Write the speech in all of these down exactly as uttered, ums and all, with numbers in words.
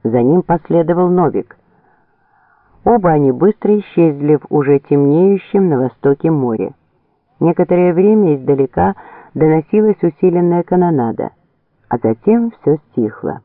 За ним последовал Новик. Оба они быстро исчезли в уже темнеющем на востоке море. Некоторое время издалека доносилась усиленная канонада, а затем все стихло.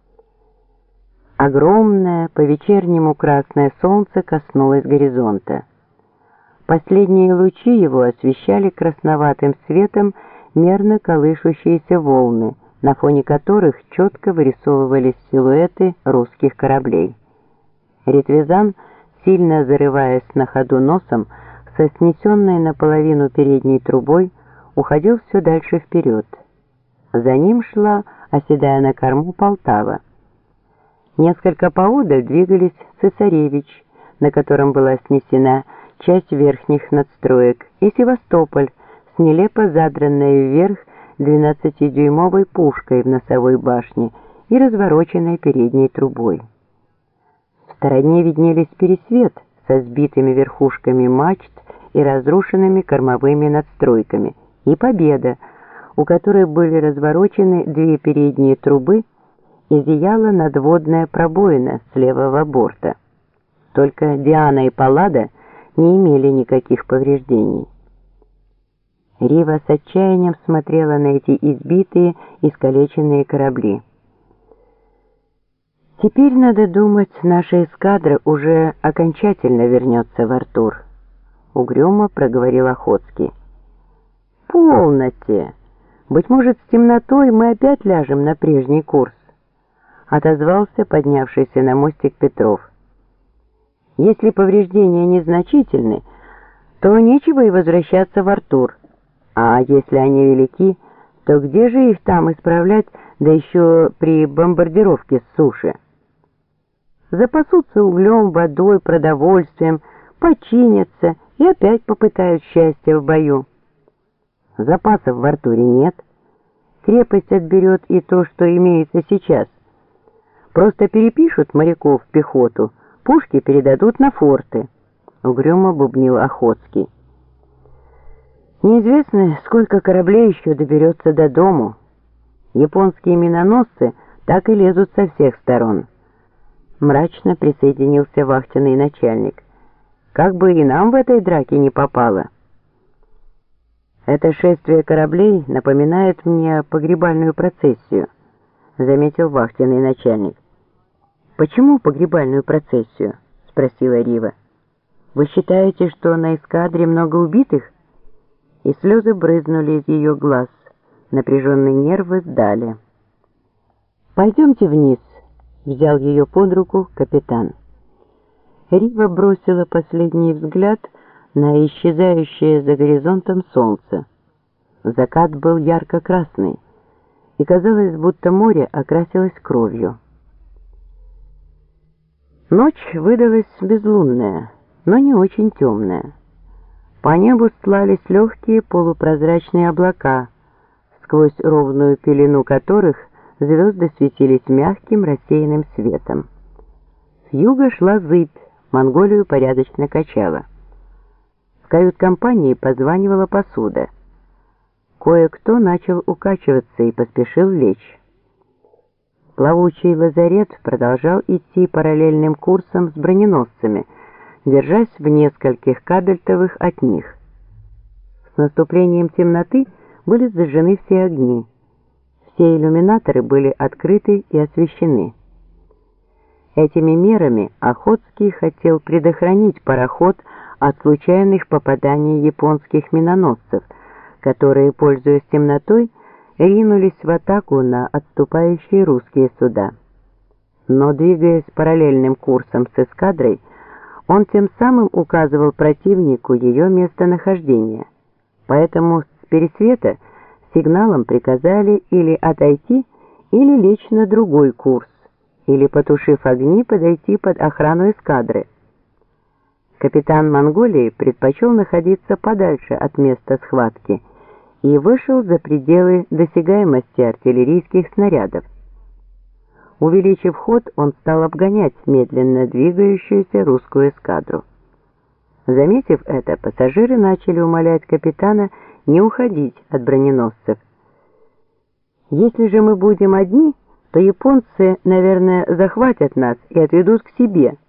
Огромное, по-вечернему красное солнце коснулось горизонта. Последние лучи его освещали красноватым светом мерно колышущиеся волны, на фоне которых четко вырисовывались силуэты русских кораблей. Ритвизан, сильно зарываясь на ходу носом, со снесенной наполовину передней трубой, уходил все дальше вперед. За ним шла, оседая на корму, Полтава. Несколько поодаль двигались Цесаревич, на котором была снесена часть верхних надстроек, и Севастополь с нелепо задранной вверх двенадцатидюймовой пушкой в носовой башне и развороченной передней трубой. В стороне виднелись Пересвет со сбитыми верхушками мачт и разрушенными кормовыми надстройками, и Победа, у которой были разворочены две передние трубы и зияла надводная пробоина с левого борта. Только Диана и Паллада не имели никаких повреждений. Рива с отчаянием смотрела на эти избитые, искалеченные корабли. «Теперь, надо думать, наша эскадра уже окончательно вернется в Артур», — угрюмо проговорил Охотский. «Полноте! Быть может, с темнотой мы опять ляжем на прежний курс», — отозвался поднявшийся на мостик Петров. «Если повреждения незначительны, то нечего и возвращаться в Артур, а если они велики, то где же их там исправлять, да еще при бомбардировке с суши? Запасутся углем, водой, продовольствием, починятся и опять попытают счастье в бою. Запасов в Артуре нет, крепость отберет и то, что имеется сейчас. Просто перепишут моряков в пехоту, пушки передадут на форты», — угрюмо бубнил Охотский. «Неизвестно, сколько кораблей еще доберется до дому. Японские миноносцы так и лезут со всех сторон». Мрачно присоединился вахтенный начальник. «Как бы и нам в этой драке не попало». «Это шествие кораблей напоминает мне погребальную процессию», — заметил вахтенный начальник. «Почему погребальную процессию?» — спросила Рива. «Вы считаете, что на эскадре много убитых?» И слезы брызнули из ее глаз, напряженные нервы сдали. «Пойдемте вниз», — взял ее под руку капитан. Рива бросила последний взгляд на исчезающее за горизонтом солнце. Закат был ярко-красный, и казалось, будто море окрасилось кровью. Ночь выдалась безлунная, но не очень темная. По небу стлались легкие полупрозрачные облака, сквозь ровную пелену которых звезды светились мягким рассеянным светом. С юга шла зыбь, Монголию порядочно качала. В кают-компании позванивала посуда. Кое-кто начал укачиваться и поспешил лечь. Плавучий лазарет продолжал идти параллельным курсом с броненосцами, держась в нескольких кабельтовых от них. С наступлением темноты были зажжены все огни. Все иллюминаторы были открыты и освещены. Этими мерами Охотский хотел предохранить пароход от случайных попаданий японских миноносцев, которые, пользуясь темнотой, ринулись в атаку на отступающие русские суда. Но, двигаясь параллельным курсом с эскадрой, он тем самым указывал противнику ее местонахождение. Поэтому с Пересвета сигналом приказали или отойти, или лечь на другой курс, или, потушив огни, подойти под охрану эскадры. Капитан Монголии предпочел находиться подальше от места схватки и вышел за пределы досягаемости артиллерийских снарядов. Увеличив ход, он стал обгонять медленно двигающуюся русскую эскадру. Заметив это, пассажиры начали умолять капитана не уходить от броненосцев. «Если же мы будем одни, что японцы, наверное, захватят нас и отведут к себе.